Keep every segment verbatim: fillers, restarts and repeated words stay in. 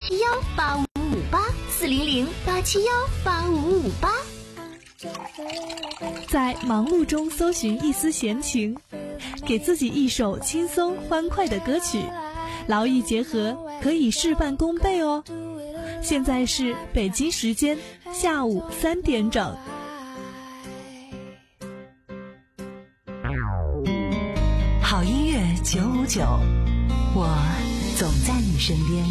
幺八五五八四零零八七幺八五五八。 在忙碌中搜寻一丝闲情，给自己一首轻松欢快的歌曲，劳逸结合，可以事半功倍哦。现在是北京时间下午三点整。 好音乐九五九，我总在你身边。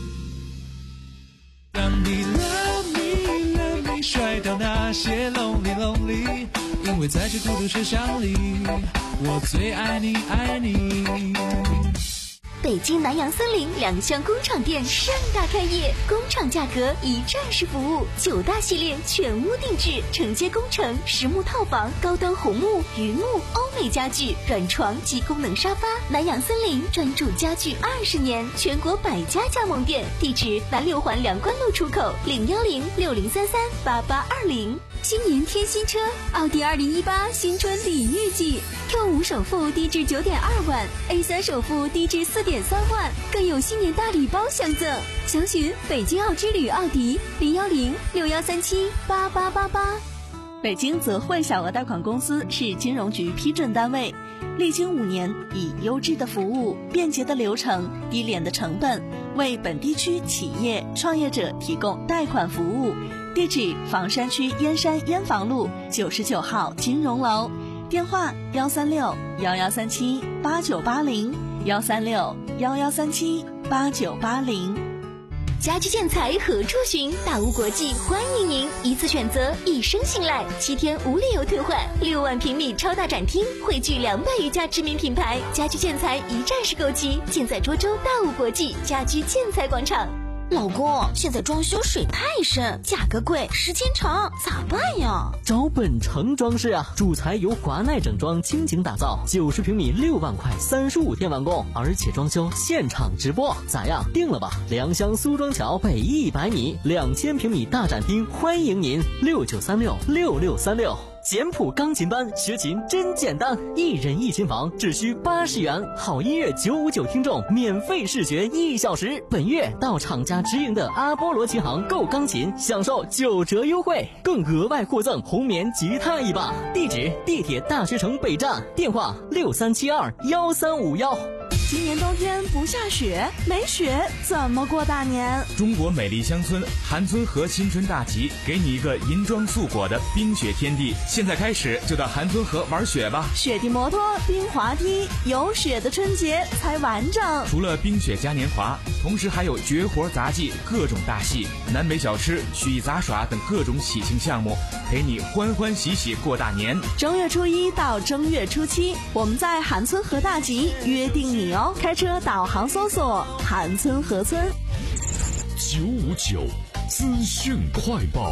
让你 love me love me 甩掉那些 lonely lonely， 因为在这孤独车厢里，我最爱你爱你。 北京南洋森林两厢工厂店盛大开业，工厂价格一站式服务，九大系列全屋定制，承接工程、实木套房、高端红木、榆木、欧美家具、软床及功能沙发。南洋森林专注家具二十年，全国百家加盟店，地址南六环梁关路出口，零幺零六零三三八八二零。 新年添新车，奥迪二零一八新春礼遇季 ，Q 五首付低至九点二万 ，A 三首付低至四点三万，更有新年大礼包相赠。详询北京奥之旅奥迪零幺零六幺三七八八八八。 北京泽汇小额贷款公司是金融局批准单位，历经五年，以优质的服务、便捷的流程、低廉的成本，为本地区企业创业者提供贷款服务。地址：房山区燕山燕房路九十九号金融楼，电话：幺三六幺幺三七八九八零，幺三六幺幺三七八九八零。 家居建材何处寻？大屋国际欢迎您，一次选择，一生信赖，七天无理由退换，六万平米超大展厅，汇聚两百余家知名品牌，家居建材一站式购齐，建在涿州大屋国际家居建材广场。老公，现在装修水太深，价格贵，时间长，咋办呀？ 找本城装饰啊，主材由华奈整装倾情打造，九十平米六万块，三十五天完工，而且装修现场直播，咋样？定了吧？良乡苏庄桥北一百米，两千平米大展厅，欢迎您，六九三六六六三六。简谱钢琴班学琴真简单，一人一琴房只需八十元，好音乐九五九听众免费试学一小时。本月到厂家直营的阿波罗琴行购钢琴，享受九折优惠，更额外获赠红棉吉他一把。地址：地铁大学城北站，电话六三七二幺三五幺。 今年冬天不下雪，没雪怎么过大年？ 中国美丽乡村韩村河新春大集，给你一个银装素裹的冰雪天地。现在开始就到韩村河玩雪吧！ 雪地摩托、冰滑梯，有雪的春节才完整。 除了冰雪嘉年华，同时还有绝活杂技、各种大戏、南北小吃、曲艺杂耍等各种喜庆项目，陪你欢欢喜喜过大年。 正月初一到正月初七，我们在韩村河大集约定你哦！开车导航搜索韩村河村。 九五九资讯快报。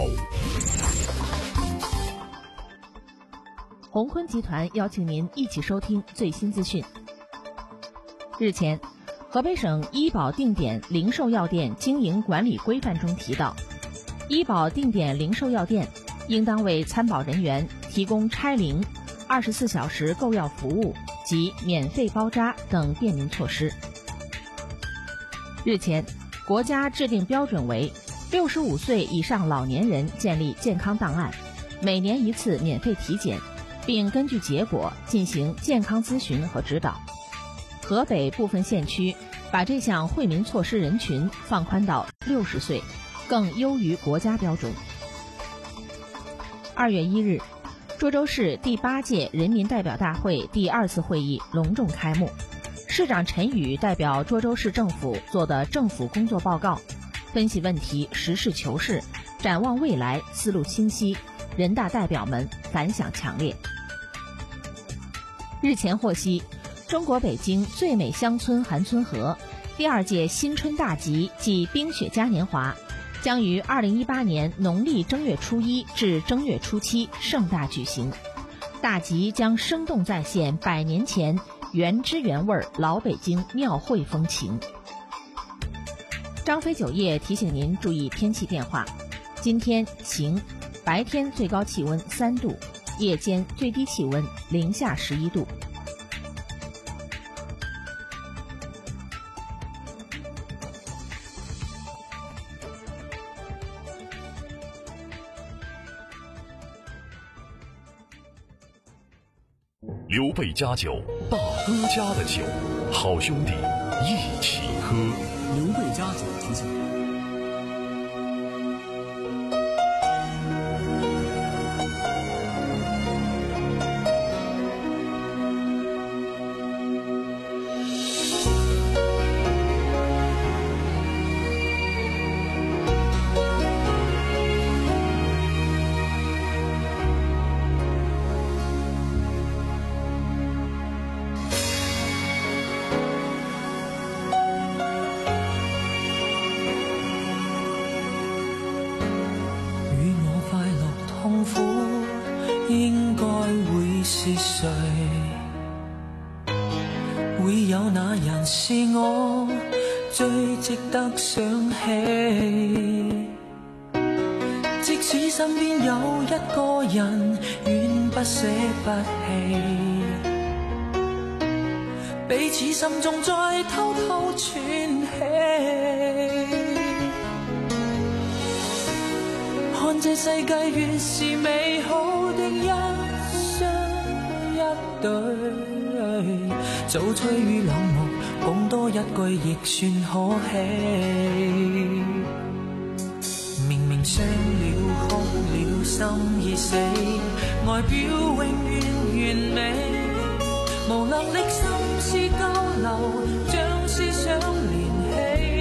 鸿坤集团邀请您一起收听最新资讯。日前，河北省医保定点零售药店经营管理规范中提到，医保定点零售药店应当为参保人员提供拆零、二十四小时购药服务及免费包扎等便民措施。日前，国家制定标准为六十五岁以上老年人建立健康档案，每年一次免费体检，并根据结果进行健康咨询和指导。河北部分县区把这项惠民措施人群放宽到六十岁，更优于国家标准。二月一日，涿州市第八届人民代表大会第二次会议隆重开幕。市长陈宇代表涿州市政府做的政府工作报告，分析问题，实事求是，展望未来，思路清晰，人大代表们反响强烈。日前获悉，中国北京最美乡村韩村河第二届新春大集暨冰雪嘉年华将于二零一八年农历正月初一至正月初七盛大举行。大集将生动再现百年前原汁原味老北京庙会风情。张飞酒业提醒您注意天气变化，今天晴，白天最高气温三度，夜间最低气温零下十一度。 刘备家酒，大哥家的酒，好兄弟一起喝。 刘备家酒提醒。 應該會是誰？會有那人是我最值得想起？即使身邊有一個人遠不捨不棄，彼此心中再偷偷喘氣。看這世界越是美好的一雙一對，早吹與冷漠講多一句亦算可喜。明明傷了哭了心已死，外表永遠完美，無能力心思交流，將思想連起。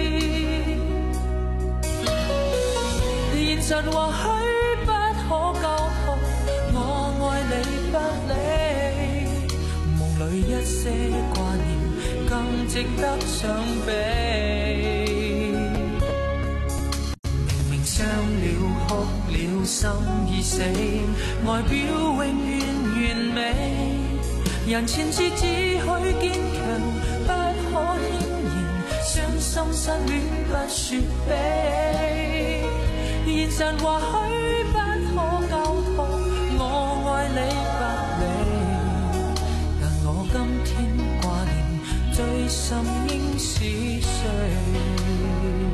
現實或許不可交託，我愛你不理，夢裏一些掛念更值得相比。明明傷了哭了心已死，外表永遠完美，人前時只許堅強，不可輕言傷心失戀不說悲。現實或許不可交託，我愛你不理，但我今天掛念最深應是誰？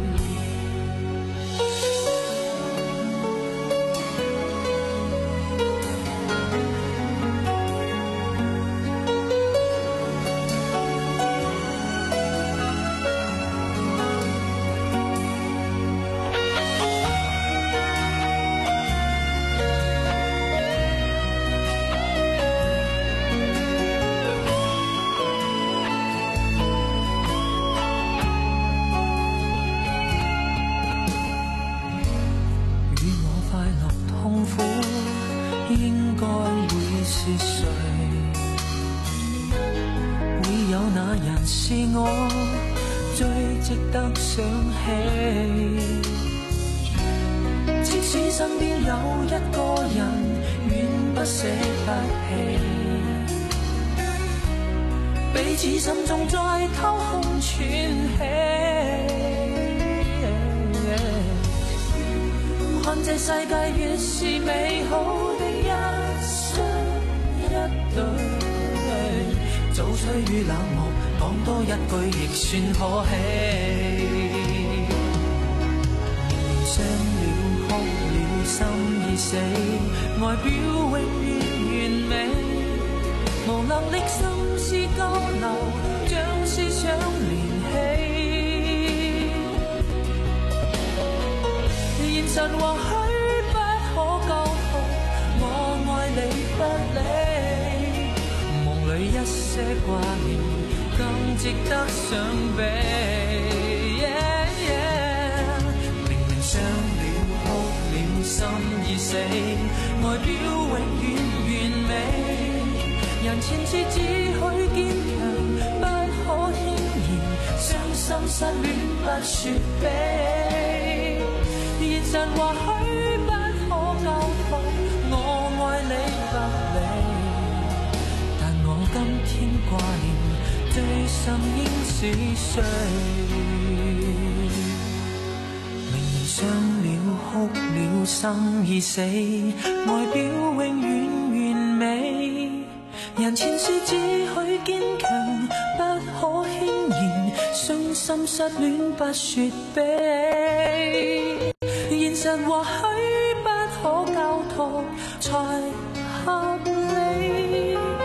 應該會是誰？會有那人是我最值得想起？即使身邊有一個人遠不捨不棄，彼此心中再偷空喘氣。看這世界越是美好的一雙一對，早吹與冷漠講多一句亦算可喜。明明傷了哭了心已死，外表永遠完美，無能力心思交流，將思想連起。現實或許不可交託，我愛你不理，夢裏一些掛念更值得相比。Yeah, yeah. 明明傷了哭了心已死，外表永遠完美，人前時只許堅強，不可輕言傷心失戀不說悲。現實或許不可交託，我愛你不理，但我今天掛念最深應是誰？明明傷了哭了心已死，外表永遠完美，人前時只許堅強，不可輕言傷心失戀不說悲。現實或許不可交託才合理。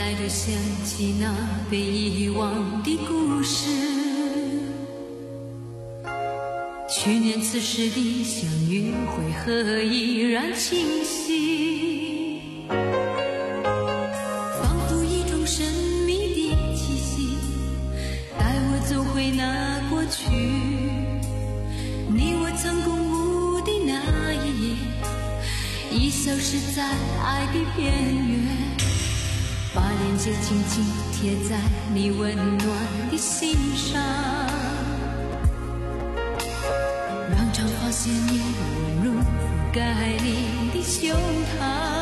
再度想起那被遗忘的故事，去年此时的相遇为何依然清晰，仿佛一种神秘的气息带我走回那过去，你我曾共舞的那一夜已消失在爱的边缘，把链接紧紧贴在你温暖的心上，让长发鲜艳温柔覆盖你的胸膛，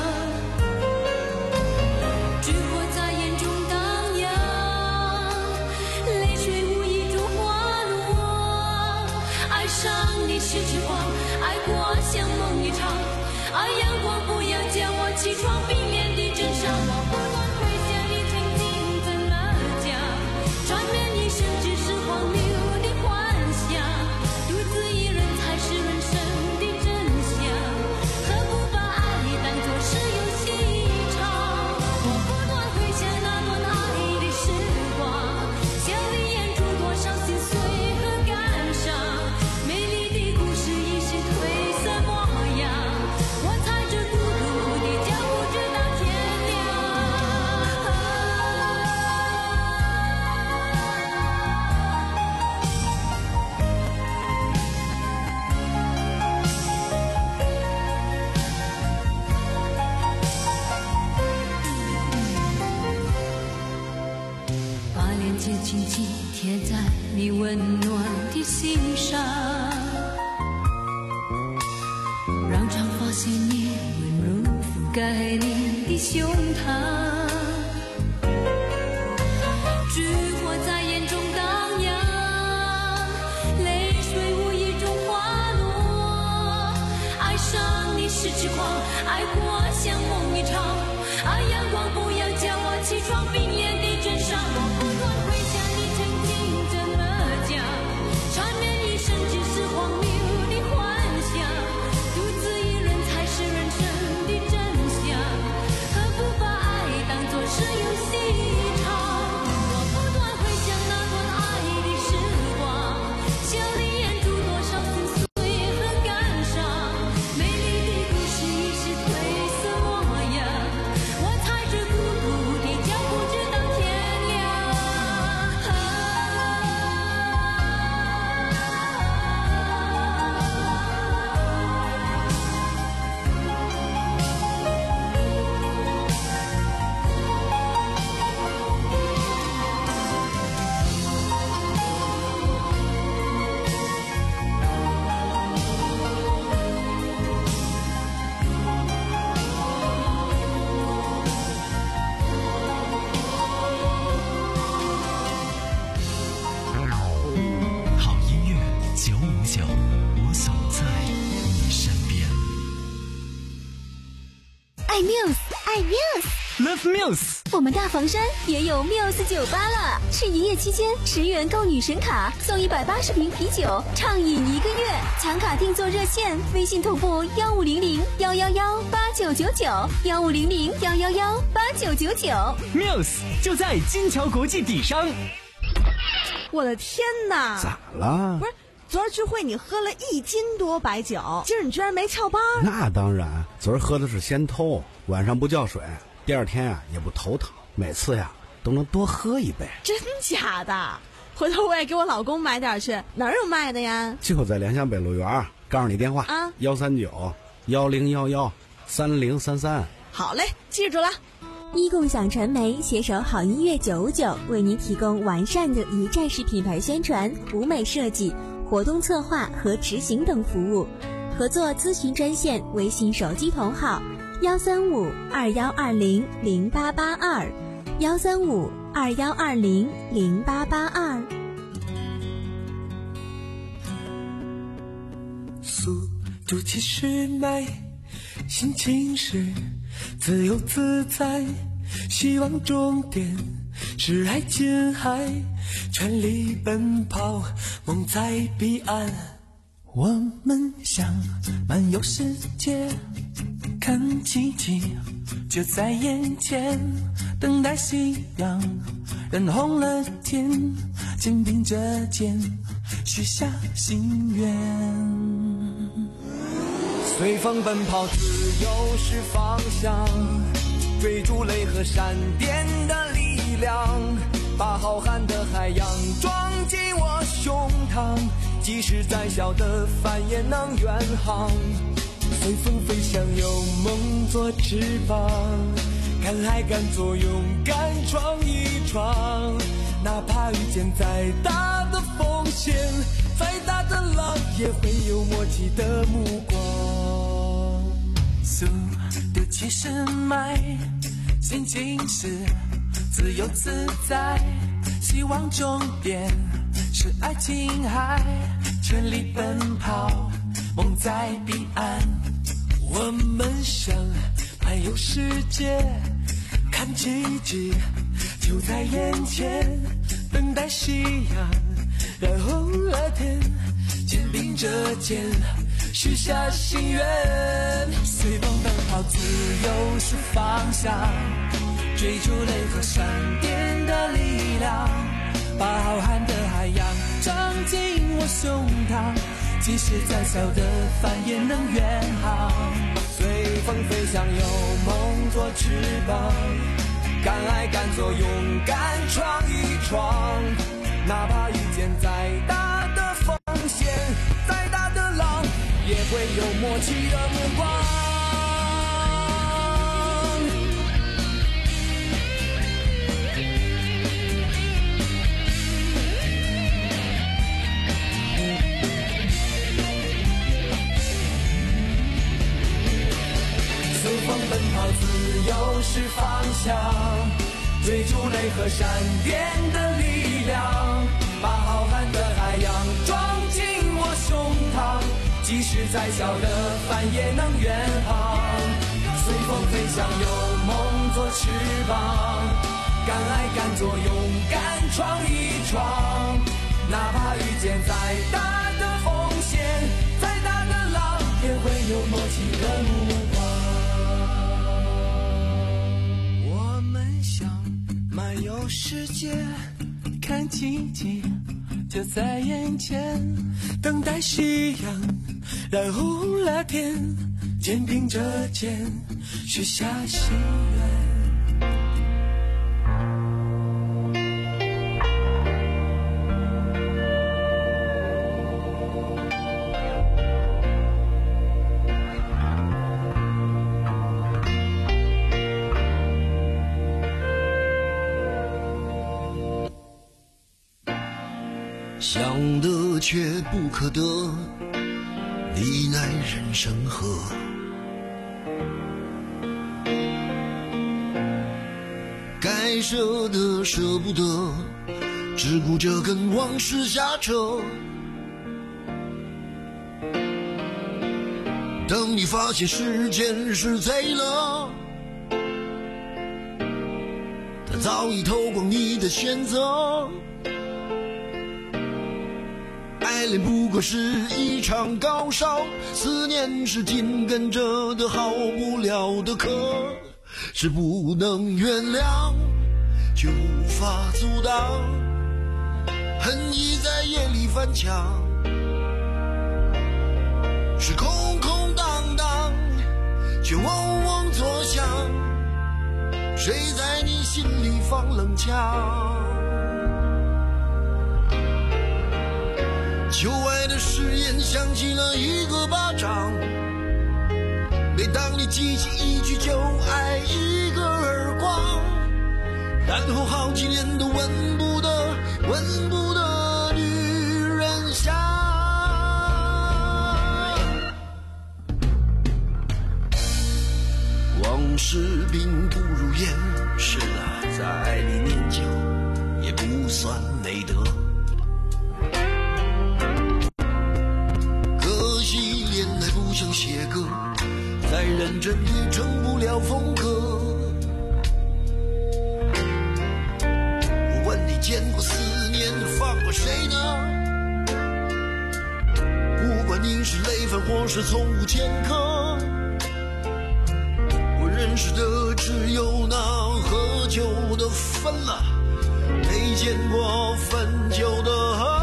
炬火在眼中荡漾，泪水无意中滑落，爱上你是痴狂，爱过像梦一场，爱阳光不要叫我起床，冰脸的真相我不断回想，你曾经怎么讲，缠绵一生只是荒谬的幻想，独自一人才是人生的真相，何不把爱当作是游戏一场，我不断回想那段爱的时光，笑里掩住多少心碎和感伤，美丽的故事已是褪色模样，我踩着孤独的脚步直到天亮。把链接紧紧贴在你温暖的心上，让长发鲜艳温柔覆盖你的胸膛，炬火在眼中荡漾，泪水无意中滑落，爱上你是痴狂，爱过像梦一场，爱阳光不要叫我起床，冰脸的真相我不断回想，你曾经怎么讲，缠绵一生只是荒谬的幻想，独自一人才是人生的真相，何不把爱当作是游戏一场，我不断回想那段爱的时光，笑里掩住多少心碎和感伤，美丽的故事已是褪色模样，我踩着孤独的脚步直到天亮。 好音乐九五九，我总在你身边。 爱 Muse， 爱 Muse，Love Muse。 我们大房山也有 Muse 酒吧了，是营业期间十元购女神卡送一百八十瓶啤酒，畅饮一个月。抢卡定做热线，微信同步幺五零零幺幺幺八九九九，幺五零零幺幺幺八九九九。 Muse 就在金桥国际底商。 我的天哪！ 咋了？ 不是，昨儿聚会你喝了一斤多白酒，今儿你居然没翘班？ 那当然，昨儿喝的是鲜偷，晚上不叫水，第二天啊也不头疼，每次呀都能多喝一杯。 真假的？回头我也给我老公买点去，哪儿有卖的呀？ 就在联想北路园，告诉你电话啊，幺三九幺零幺幺三零三三。 好嘞，记住了。 一共享传媒携手好音乐九五九，为您提供完善的一站式品牌宣传、舞美设计、活动策划和执行等服务。合作咨询专线：微信手机同号幺三五二幺二零零八八二，幺三五二幺二零零八八二。 速度其实美，心情是自由自在，希望终点是爱琴海，全力奔跑，梦在彼岸。 我们想漫游世界，看奇迹就在眼前，等待夕阳染红了天，肩并着肩许下心愿。 随风奔跑，自由是方向，追逐雷和闪电的力量，把浩瀚的海洋装进我胸膛，即使再小的帆也能远航。随风飞翔，有梦做翅膀，敢爱敢做，勇敢闯一闯，哪怕遇见再大的风险，再大的浪也会有默契的目光。 速度七十迈，心情是自由自在，希望终点是爱琴海，全力奔跑，梦在彼岸。 我们想漫游世界，看奇迹就在眼前，等待夕阳染红了天，肩并着肩许下心愿。 随风奔跑，自由是方向，追逐雷和闪电的力量，把浩瀚的海洋装进我胸膛，即使再小的帆也能远航。 随风飞翔，有梦做翅膀，敢爱敢做，勇敢闯一闯，哪怕遇见再大的风险，再大的浪也会有默契的目光。随风奔跑，自由是方向，追逐雷和闪电的力量，把浩瀚的海洋装进我胸膛，即使再小的帆也能远航。随风飞翔，有梦做翅膀，敢爱敢做，勇敢闯一闯，哪怕遇见再大的风险，再大的浪也会有默契的目光。我们想漫游世界，看奇迹就在眼前，等待夕阳染红了天，肩并着肩许下心愿。 想得却不可得，你奈人生何？该舍的舍不得，只顾着跟往事瞎扯。等你发现时间是贼了，它早已偷光你的选择。爱恋不过是一场高烧，思念是紧跟着的好不了的渴，是不能原谅却无法阻挡，恨意在夜里翻墙，是空空荡荡却嗡嗡作响，谁在你心里放冷枪？旧爱的誓言响起了一个巴掌，每当你记起一句就爱一个耳光，然后好几年都闻不得闻不得女人香。往事并不如烟，是啊，在爱里念旧也不算美德。想写歌，再认真也成不了风格。我问你见过思念放过谁呢？不管你你是累犯或是从无前科。我认识的只有那喝酒的分了，没见过分酒的喝。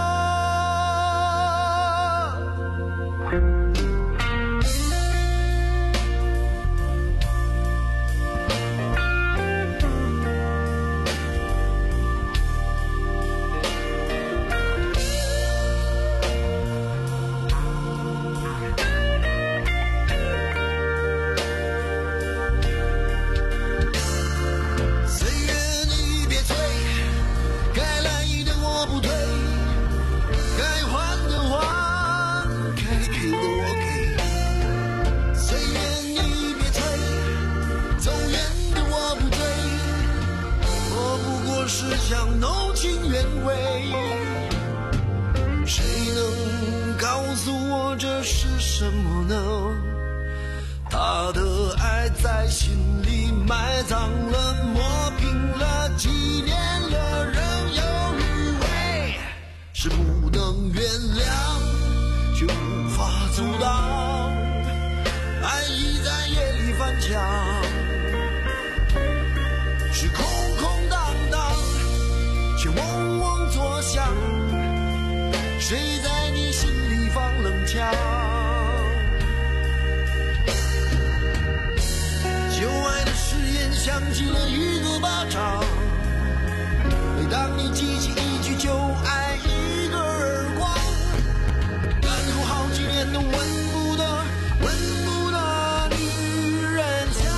想弄清原委，谁能告诉我这是什么呢？他的爱在心里埋葬了，磨平了，几年了，仍有余味，是不能原谅，却无法阻挡，爱意在夜里翻墙，是空空荡荡，却嗡嗡作响，谁在你心里放冷枪？旧爱的誓言响起了一个巴掌，每当你记起一句就爱，一个耳光，然后好几年都闻不得闻不得女人香，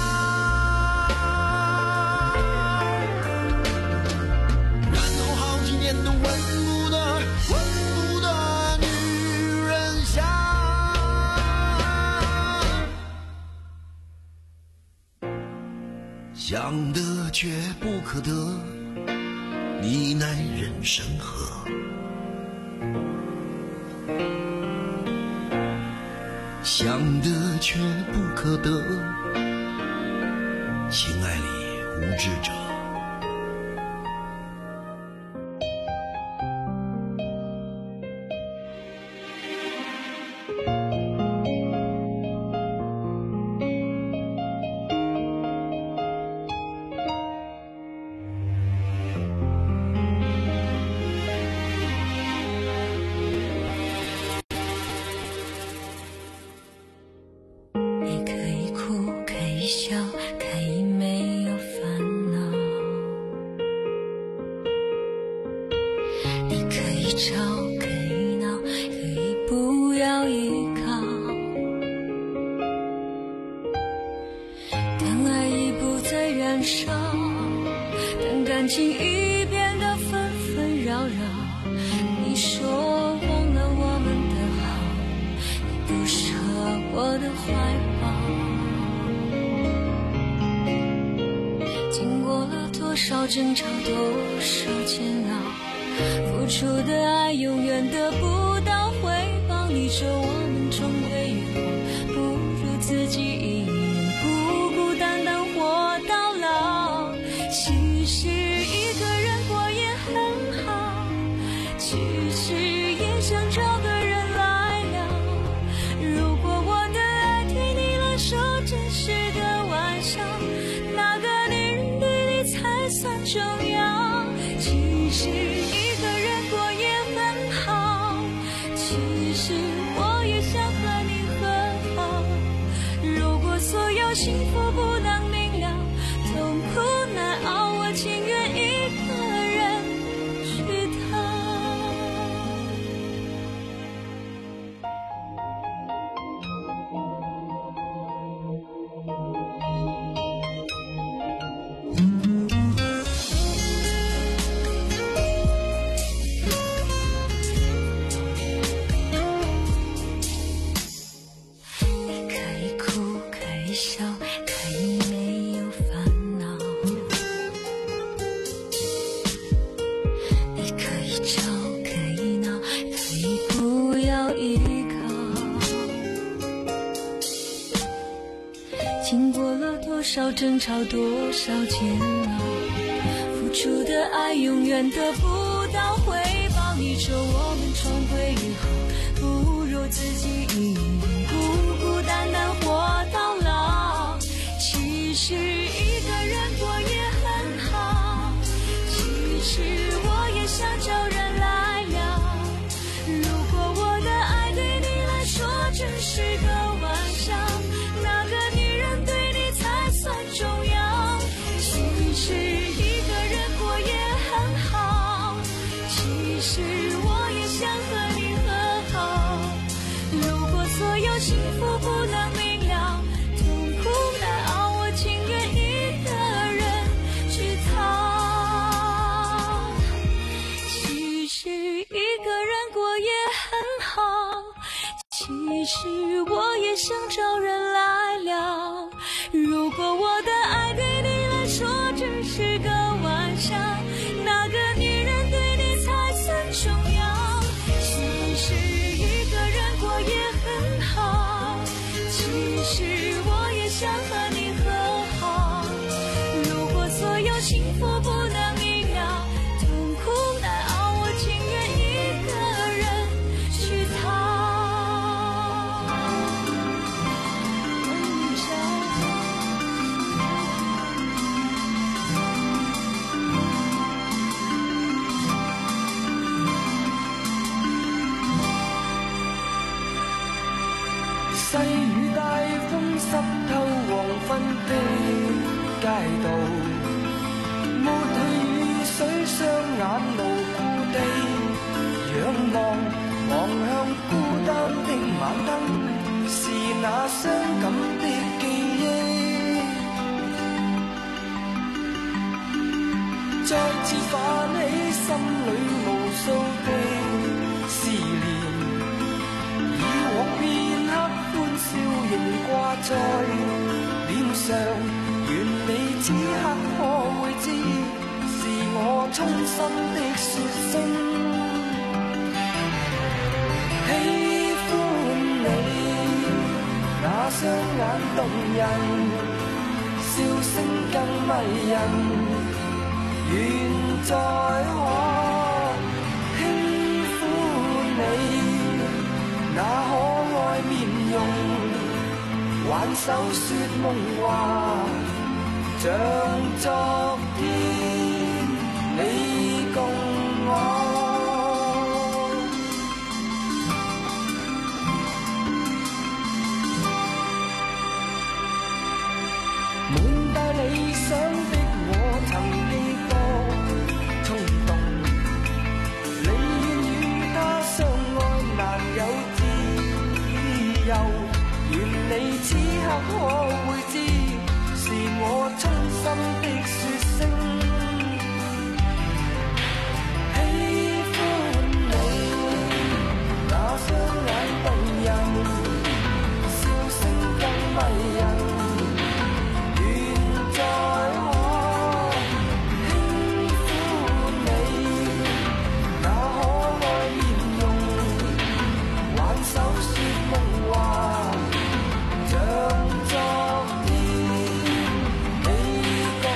然后好几年都闻不得闻不得女人香。想得却不可得，你奈人生何？想得却不可得，情爱里无知者。 争吵多少煎熬，付出的爱永远得不到回报，你说我们终归于后，不如自己一人孤孤单单活到老。其实一个人过也很好，其实也想找个人来聊。如果我的爱替你了，说真实的玩笑，哪个女人对你才算重要？其实一个人过也很好，其实我也想和你和好。如果所有幸福不能明了，痛苦难熬，我情愿一个人去逃。多少争吵，多少煎熬，付出的爱永远得不到回报。你说我们终归于好，不如自己一人孤孤单单活到老。其实一个人过也很好，其实我也想找人来聊。如果我的爱对你来说只是个玩笑，哪个女人对你才算重要？其实一个人过也很好，其实我也想和你和好。如果所有幸福不能明了，痛苦难熬，我情愿一个人去逃。其实一个人过也很好，其实我也想找人来聊。如果我的爱对你来说只是个玩笑，哪个女人对你才算重要？其实一个人过也很好，其实我也想和你和好。如果所有幸福不能明了，痛苦难熬，我情愿一个人去逃。 细雨大風濕透黃昏的街道，抹去雨水，雙眼無故地仰望，望向孤單的晚燈，是那傷感的記憶，再次泛起心裏無數的思念，以往片刻笑仍掛在臉上，願你此刻可會知，是我衷心的說聲喜歡你。那雙眼動人，笑聲更迷人，願再可輕撫你那可愛面容，挽手說夢話，像昨天你共我。滿帶理想的我曾記過衝動，你願與他相愛難有自由，願你此刻可會知，是我衷心的說聲喜歡你。那雙眼動人，笑聲更迷人，願再可輕撫你那可愛面容，挽手說夢話，像昨天你共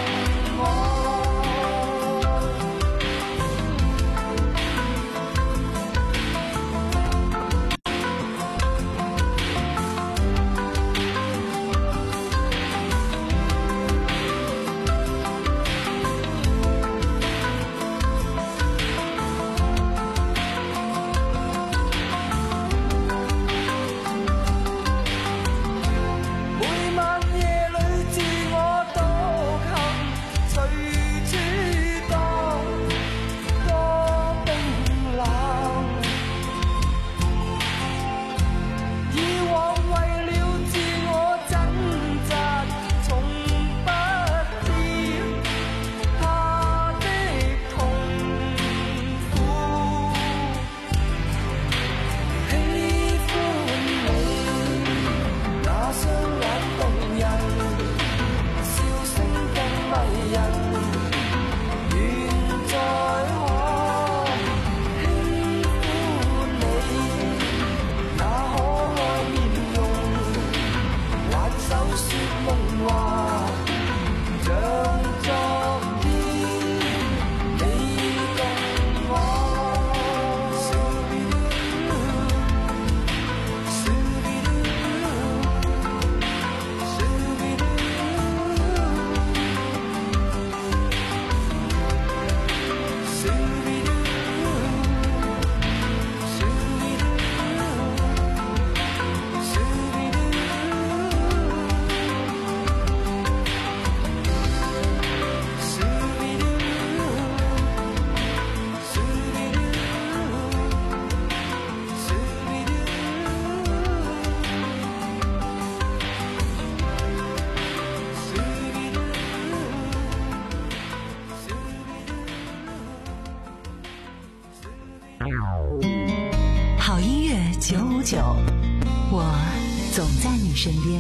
五九，我总在你身边。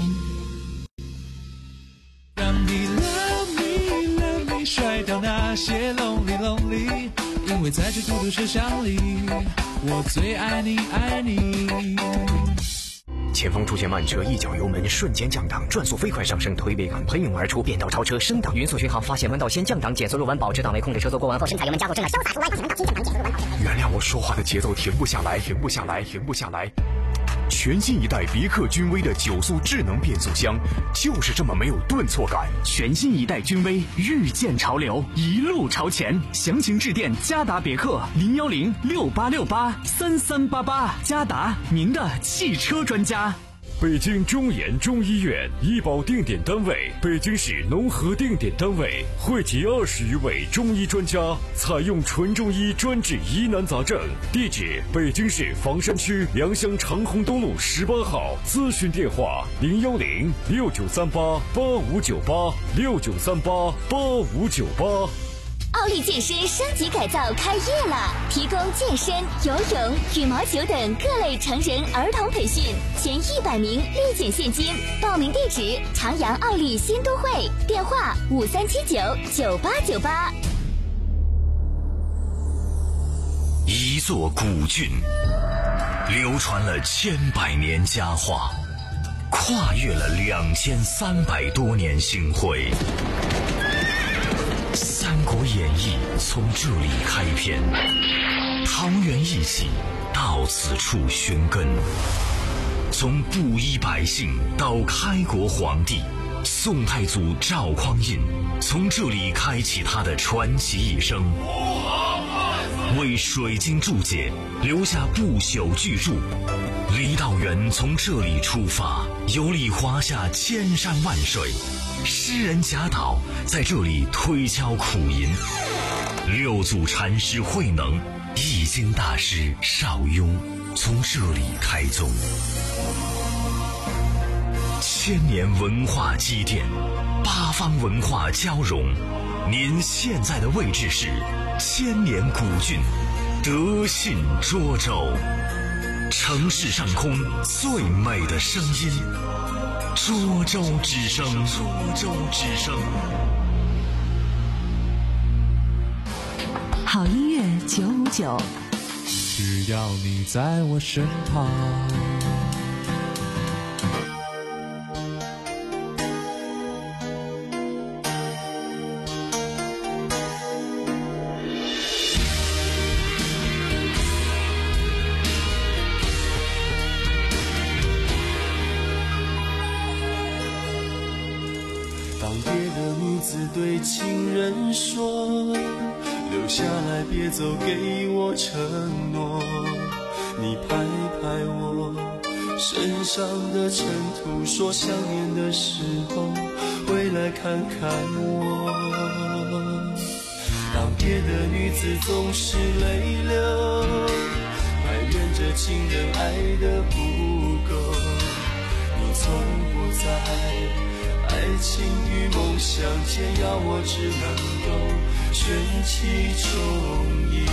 让你 love me love me 甩掉那些 lonely lonely， 因为在这孤独车厢里，我最爱你爱你。 前方出现慢车，一脚油门瞬间降档，转速飞快上升，推背感喷涌而出，变道超车升档，匀速巡航，发现弯道先降档，减速入弯，保持档位，控制车速过弯后深踩油门加速，正在潇洒出弯，发现弯道先降档，减速入弯。原谅我说话的节奏停不下来，停不下来，停不下来。全新一代别克君威的九速智能变速箱，就是这么没有顿挫感。 全新一代君威日渐潮流，一路朝前。详情致电嘉达别克零幺零六八六八三三八八，嘉达您的汽车专家。 北京中研中医院医保定点单位，北京市农合定点单位，汇集二十余位中医专家，采用纯中医专治疑难杂症。地址：北京市房山区良乡长虹东路十八号。咨询电话：零幺零六九三八八五九八六九三八八五九八。 奥利健身升级改造开业了，提供健身、游泳、羽毛球等各类成人儿童培训，前一百名立减现金。报名地址：长阳奥利新都会，电话五三七九九八九八。 一座古郡，流传了千百年佳话，跨越了两千三百多年星辉。《三国演义》从这里开篇，桃园义气到此处寻根。从布衣百姓到开国皇帝，宋太祖赵匡胤从这里开启他的传奇一生，为水晶注解留下不朽巨著。李道元从这里出发，游历华夏千山万水。诗人贾岛在这里推敲苦吟，六祖禅师慧能、易经大师邵雍从这里开宗。千年文化积淀，八方文化交融。您现在的位置是千年古郡德信涿州，城市上空最美的声音。涿州之声，涿州之声。 好音乐九五九， 只要你在我身旁。 对情人说，留下来别走，给我承诺。你拍拍我身上的尘土，说想念的时候回来看看我。当别的女子总是泪流，埋怨着情人爱的不够，你从不在爱情与梦想间，要我只能够选其中一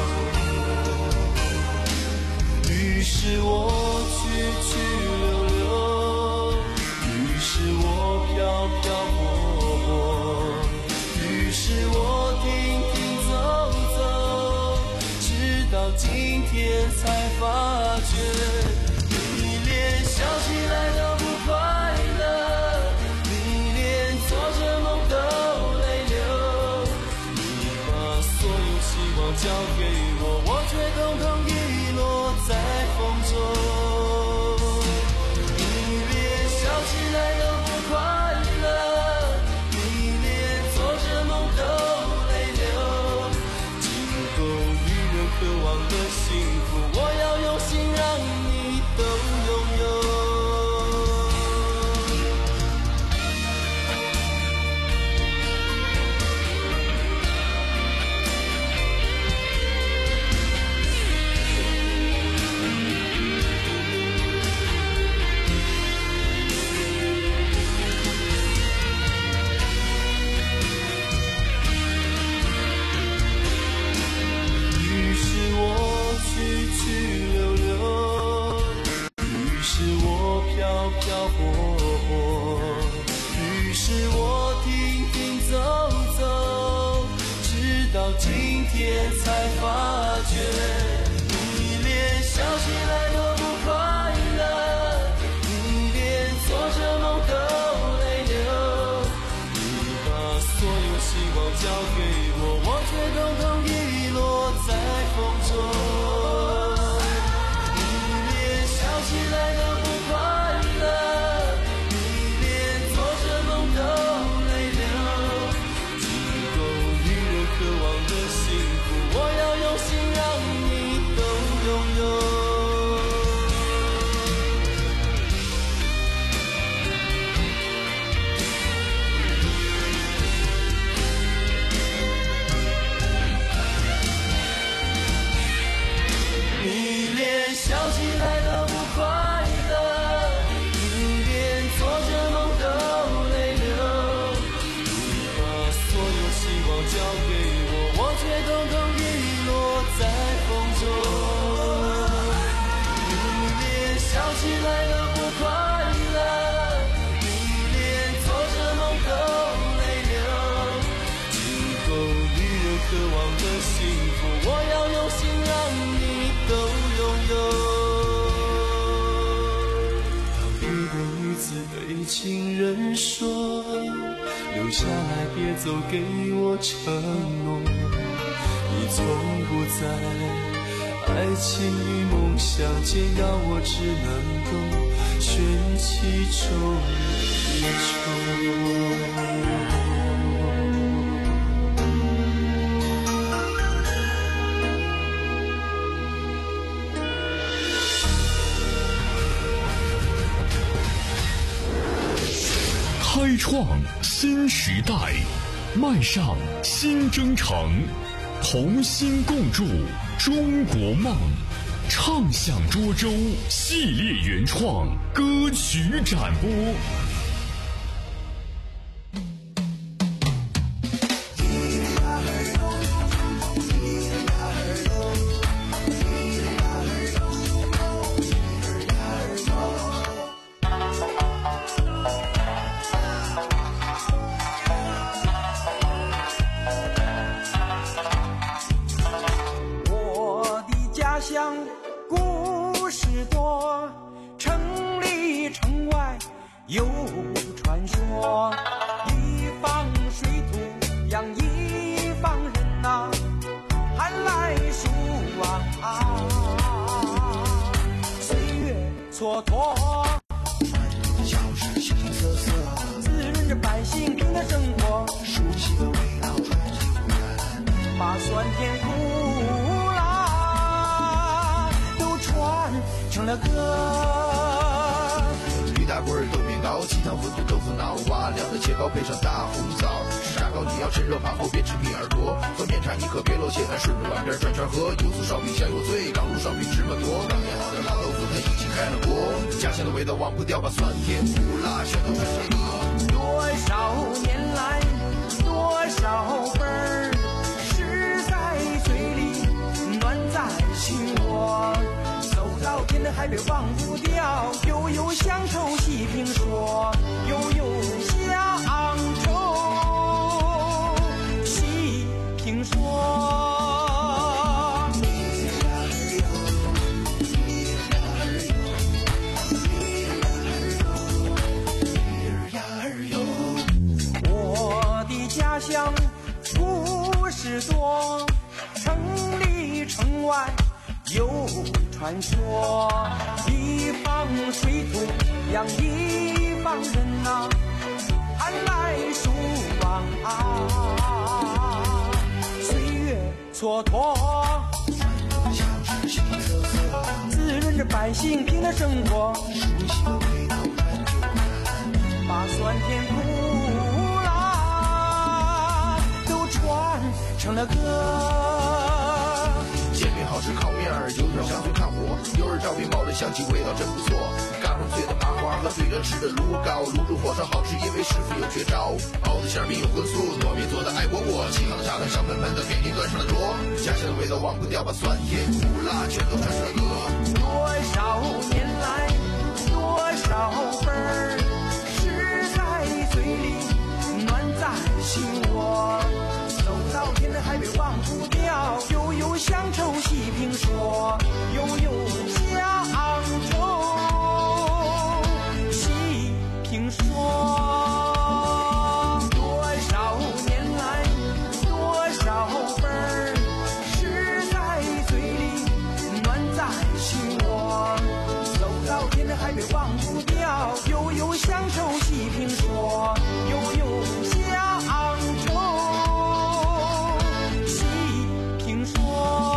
种。于是我去去留留，于是我飘飘泊泊，于是我停停走走，直到今天才发觉，你连笑起来都不快乐。交给我，我却统统遗落在风中。你连笑起来都不快乐，你连做着梦都泪流。今后女人渴望的幸福，我要用心让你活泼。于是我停停走走，直到今天才发觉，你连笑起来都不快乐，你连做着梦都泪流。你把所有希望交给我，我却统统遗落在风中。起来都不快乐，你连做着梦都泪流。只够女人渴望的幸福，我要用心让你都拥有。你连笑起来都不快乐，你连做着梦都泪流。你把所有希望交给我，我却统统遗落在风中。你连笑起来都不快乐，你连做着梦都泪流。只够女人渴望的幸福，我要用心让你都拥有。对情人说，留下来别走，给我承诺。你从不在爱情与梦想间，要我只能够选其中一种。 开创新时代，迈上新征程，同心共筑中国梦。唱响涿州系列原创歌曲展播。 故事多，城里城外有传说，一方水土养一方人呐、啊，寒来暑往啊，岁月蹉跎， 小事形形色色， 滋润着百姓平的生活， 熟悉的味道传进无人， 把酸甜苦成了歌。 驴打滚豆面糕，鸡汤粉土豆腐脑，瓦料的切糕配上大红枣，砂糕你要趁热盘后别吃米耳朵，和面茶你可别漏蟹饭，顺着碗边转圈喝，油酥烧饼香油脆，刚入烧饼芝麻多，刚腌好的老豆腐它一起开了锅，家乡的味道忘不掉，把酸甜苦辣全都传上歌。 多少年来多少份儿，诗在嘴里暖在心窝，到天的海边忘不掉，悠悠乡愁细评说，悠悠乡愁细评说。我的家乡故事多，城里城外有传说，一方水土养一方人呐、啊，寒来暑往啊，岁月蹉跎， 小事形形色色， 滋润着百姓平的生活， 熟悉的味道传进无人， 把酸甜苦辣都传成了歌。 煎饼好吃烤面儿，油条上嘴看火，油儿照饼冒的香气，味道真不错。嘎嘣脆的麻花和对着吃的卤糕，卤煮火烧好吃，因为师傅有绝招。熬的馅饼有荤素，糯米做的爱窝窝，沏好的茶汤香喷喷的，给你端上了桌。家乡的味道忘不掉，把酸甜苦辣全都传上了歌。 多少年来，多少份儿。 不相守细评说，悠悠乡愁细评说。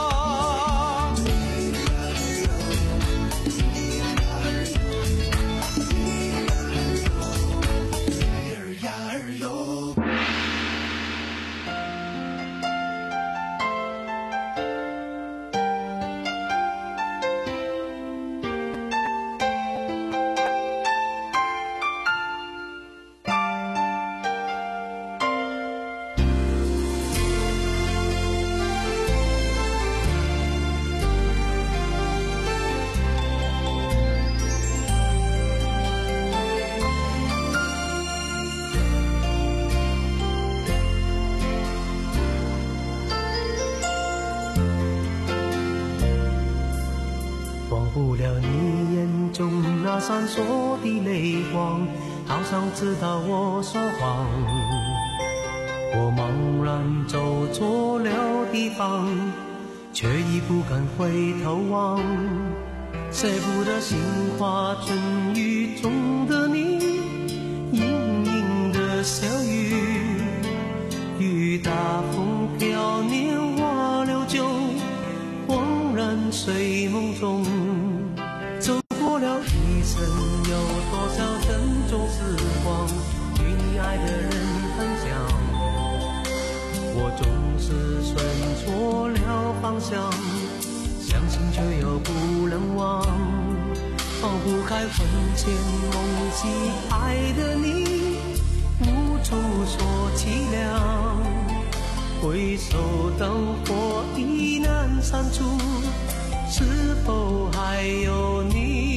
不了你眼中那闪烁的泪光，好像知道我说谎。我茫然走错了地方，却已不敢回头望。舍不得杏花春雨中的你，盈盈的小雨，雨打风飘年华流久，恍然睡梦中。走过了一生，有多少珍重时光与你爱的人分享，我总是选错了方向，相信却又不能忘，放不开魂牵梦系爱的你，无处说凄凉，回首灯火已难删除，是否还有你？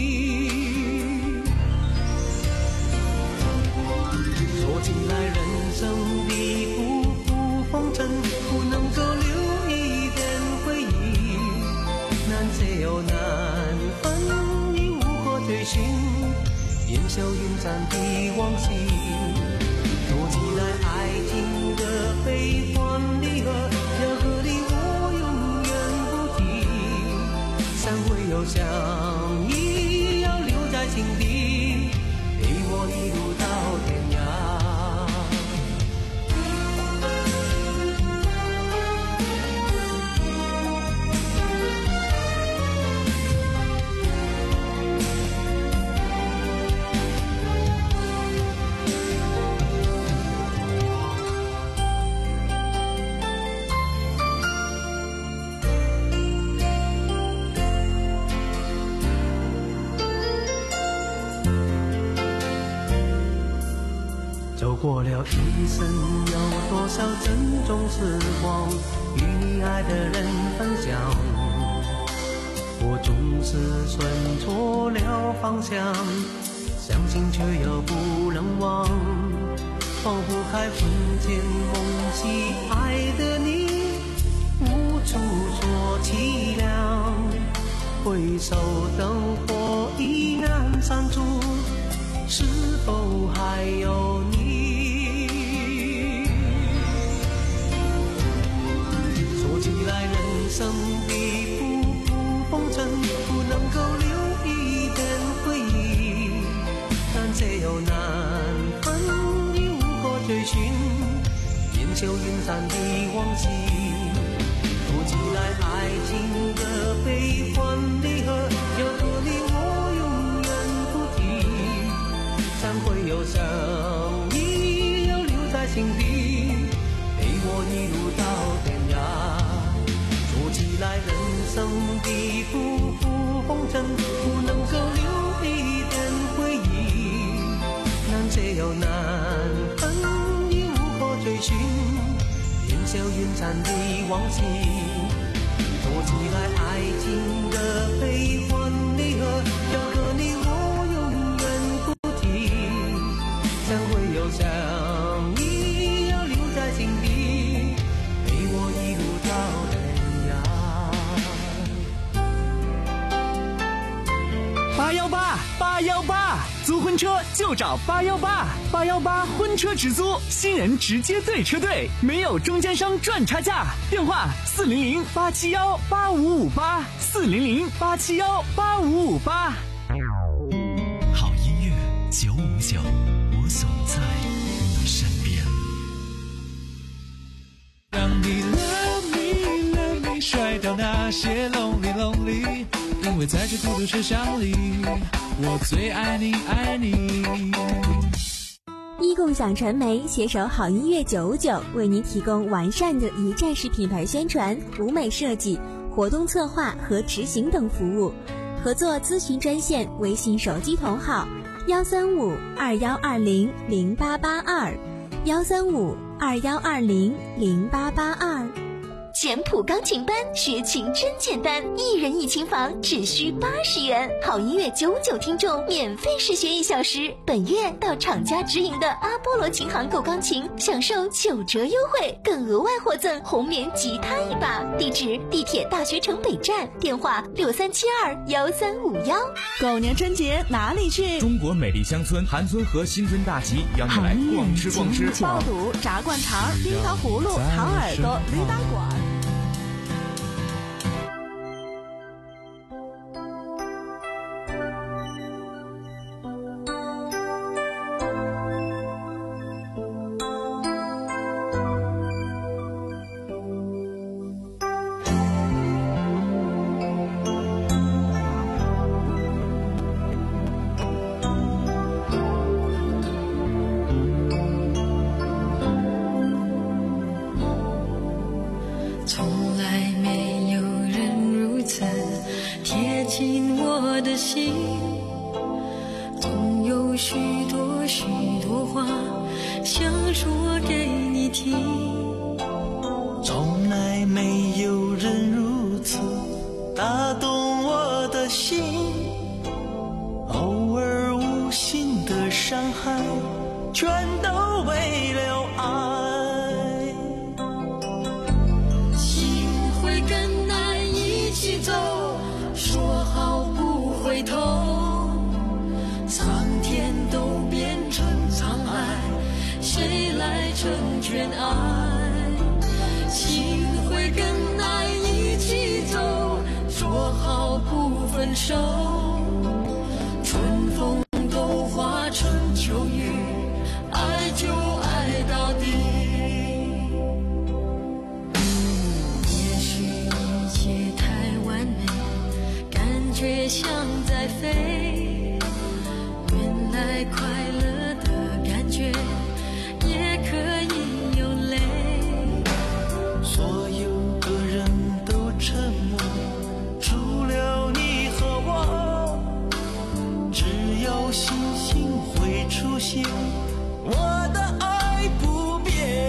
说起来人生的浮浮风尘，不能够留一点回忆，难舍又难分，已无可追寻，烟消云散的往昔。说起来爱情的悲欢离合，要和你我永远不提，散会又相依，要留在心底，陪我一路到天涯。走过了一生，有多少珍重时光与你爱的人分享，我总是选错了方向，相信却又不能忘，放不开魂牵梦系爱的你，无处说凄凉，回首灯火已难删除，是否还有你？说起来人生的浮浮风尘，不能够留一点回忆，难舍又难分，已无可追寻，烟消云散的往昔。说起来爱情的悲欢离合，要和你我永远不提，散会又相依，要留在心底，陪我一路到天涯。说起来人生的浮浮风尘，不能够留一点回忆，难舍又难分，已无可追寻，烟消云散的往昔。说起来爱情的悲欢离合，要和你我永远不提，散会又相依，要留在心底，陪我一路到天涯。 八幺八八幺八，租婚车就找八幺八，八幺八婚车直租，新人直接对车队，没有中间商赚差价。电话四零零八七幺八五五八，四零零八七幺八五五八。 好音乐久那些 lonely lonely， 因为在这孤独车厢里，我最爱你爱你。 一共享传媒携手好音乐九五九，为您提供完善的一站式品牌宣传、舞美设计、活动策划和执行等服务。合作咨询专线：微信手机同号幺三五二幺二零零八八二，幺三五二幺二零零八八二。简谱钢琴班，学琴真简单，一人一琴房只需八十元，好音乐九九听众免费试学一小时。本月到厂家直营的阿波罗琴行购钢琴，享受九折优惠，更额外获赠红棉吉他一把。地址：地铁大学城北站，电话六三七二幺三五幺。 狗年春节哪里去？ 中国美丽乡村韩村和新村大集邀你来逛吃逛吃， 爆肚、炸灌肠、冰糖葫芦、糖耳朵、驴打滚。 从来没有人如此打动我的心，偶尔无心的伤害，全都为了爱。 心会跟爱一起走，说好不回头，苍天都变成沧海，谁来成全爱？心会跟爱一起走，说好不分手，春风都化成秋雨，爱就爱到底。也许一切太完美，感觉像在飞，原来快乐的感觉也可以有泪。 所有的人都沉默，除了你和我，只有星星会出现，我的爱不变。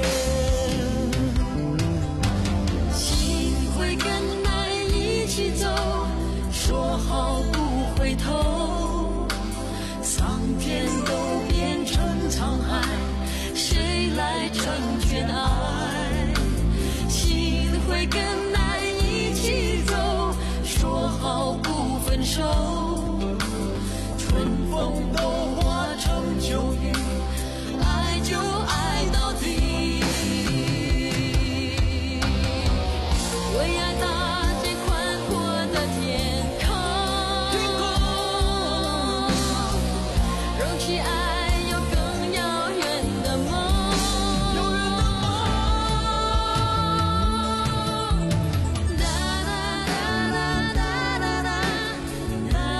心会跟爱一起走，说好不回头，苍天都变成沧海，谁来成全爱？心会跟爱一起走，说好不分手，春风都化成秋雨，爱就爱到底。为爱搭建宽阔的天空，燃起爱有更遥远的梦。哒哒哒哒哒哒哒。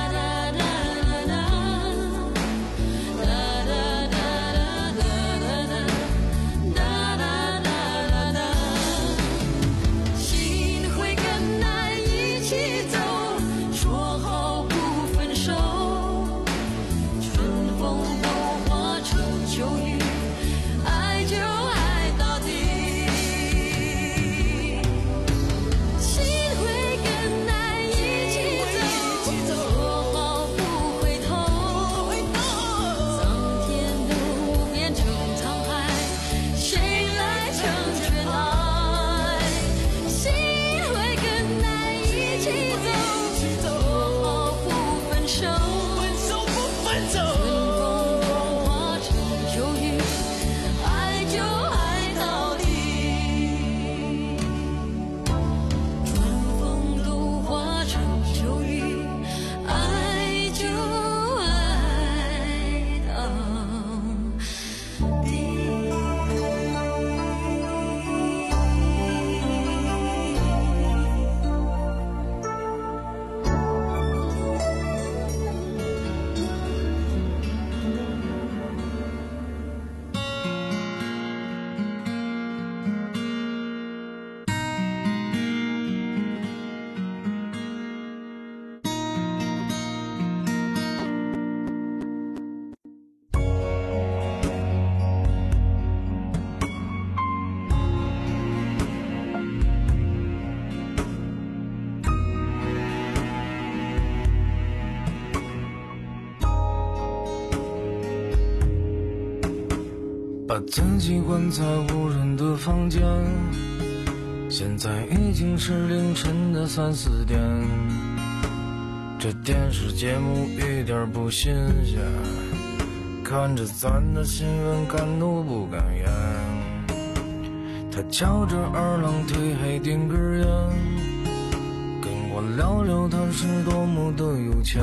把自己关在无人的房间，现在已经是凌晨的三四点，这电视节目一点不新鲜，看着咱的新闻敢怒不敢言，他翘着二郎腿还点根烟，跟我聊聊他是多么的有钱，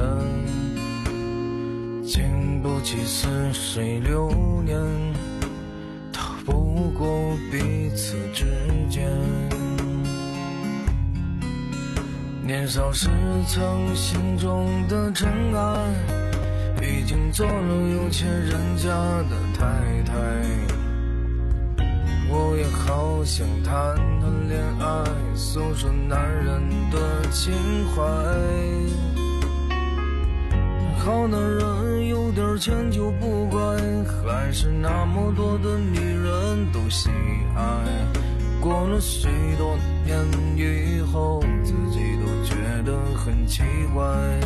经不起似水流年，逃不过彼此之间。年少时曾心中的真爱，已经做了有钱人家的太太。我也好想谈谈恋爱，诉说男人的情怀。好男人有点钱就不乖，还是那么多的女人都喜爱。过了许多年以后，自己都觉得很奇怪。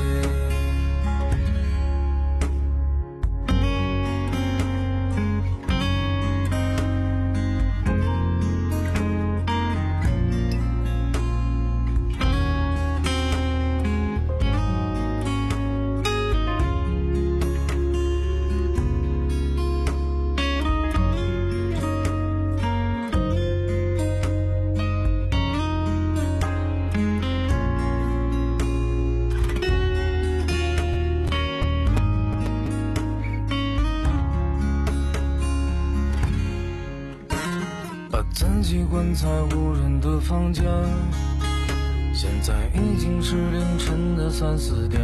自己关在无人的房间，现在已经是凌晨的三四点，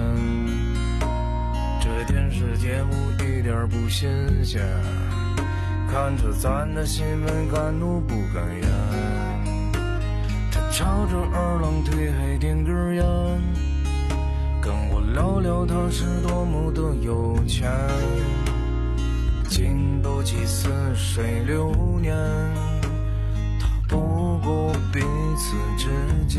这电视节目一点不新鲜，看着咱的新闻敢怒不敢言，他翘着二郎腿还点根烟，跟我聊聊他是多么的有钱，经不起似水流年，不过彼此之间。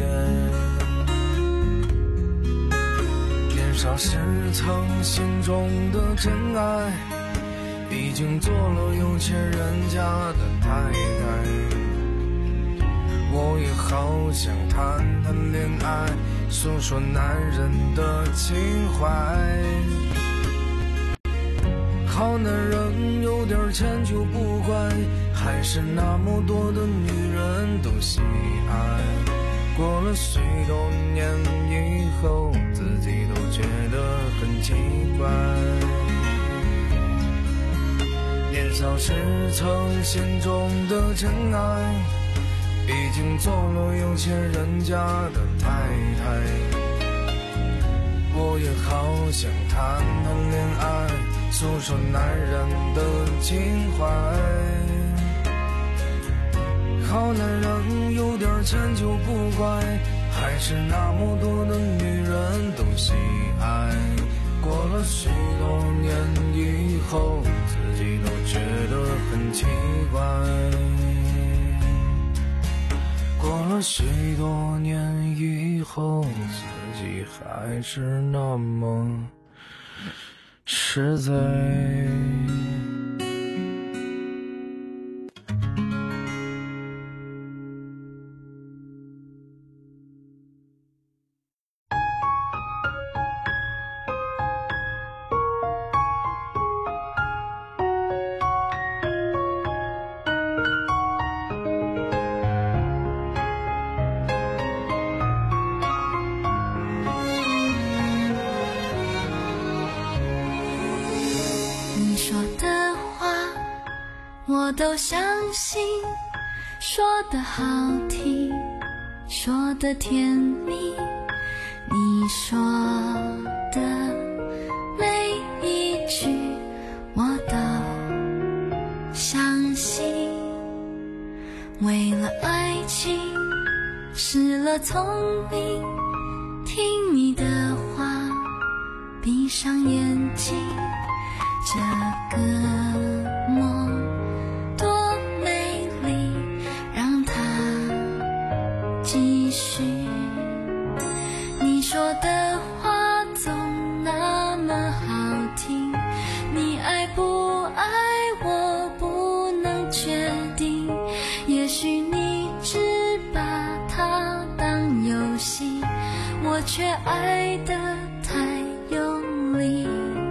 年少时曾心中的真爱，已经做了有钱人家的太太。我也好想谈谈恋爱，诉说男人的情怀。好男人有点钱就不乖，还是那么多的女人都喜爱。过了许多年以后，自己都觉得很奇怪。年少时曾心中的真爱，已经做了有钱人家的太太。我也好想谈谈恋爱，诉说男人的情怀。好男人有点钱就不乖，还是那么多的女人都喜爱。过了许多年以后，自己都觉得很奇怪。过了许多年以后，自己还是那么实在。 我都相信，说的好听，说的甜蜜，你说的每一句我都相信。为了爱情失了聪明，听你的话，闭上眼睛，这个梦说的话总那么好听，你爱不爱我不能却爱得太用力。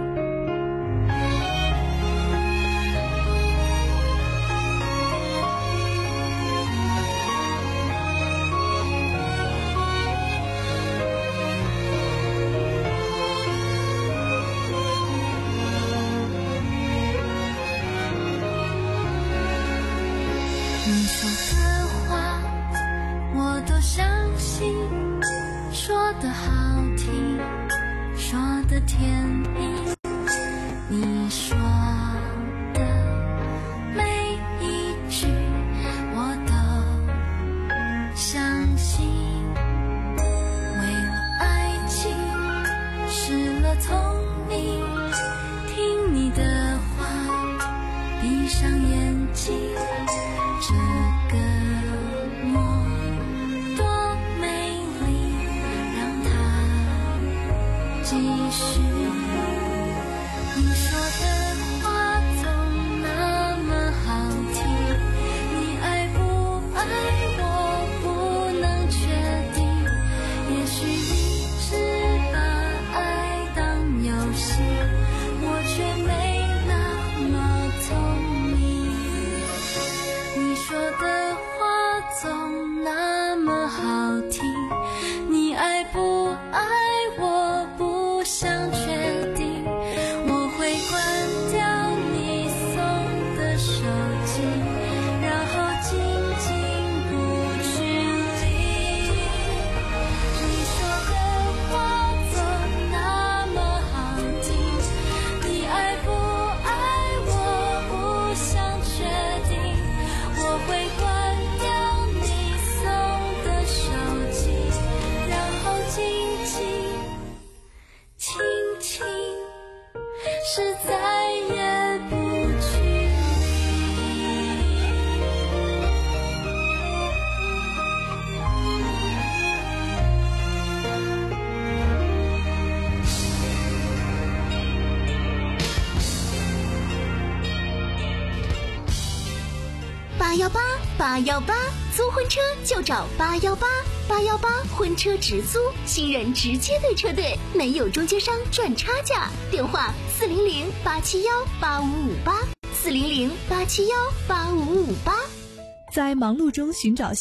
你说的话我都相信，说得好听，说得甜蜜，你说的每一句我都相信。为了爱情失了聪明，听你的话，闭上眼睛，这个梦多美丽，让它继续。你说的话总那么好听，你爱不爱我不能确定，也许你只把爱当游戏，我却没那么聪明。你说的话总那么好听，你爱不爱我不想确定，我会关掉你送的手机，然后静静不去理。你说的话总那么好听，你爱不爱我不想确定，我会关掉你送的手机，然后静静轻轻，是再也不去理。 八幺八八幺八，租婚车就找八幺八八幺八婚车直租，新人直接对车队，没有中间商赚差价。电话四零零八七幺八五五八，四零零八七幺八五五八。 在忙碌中寻找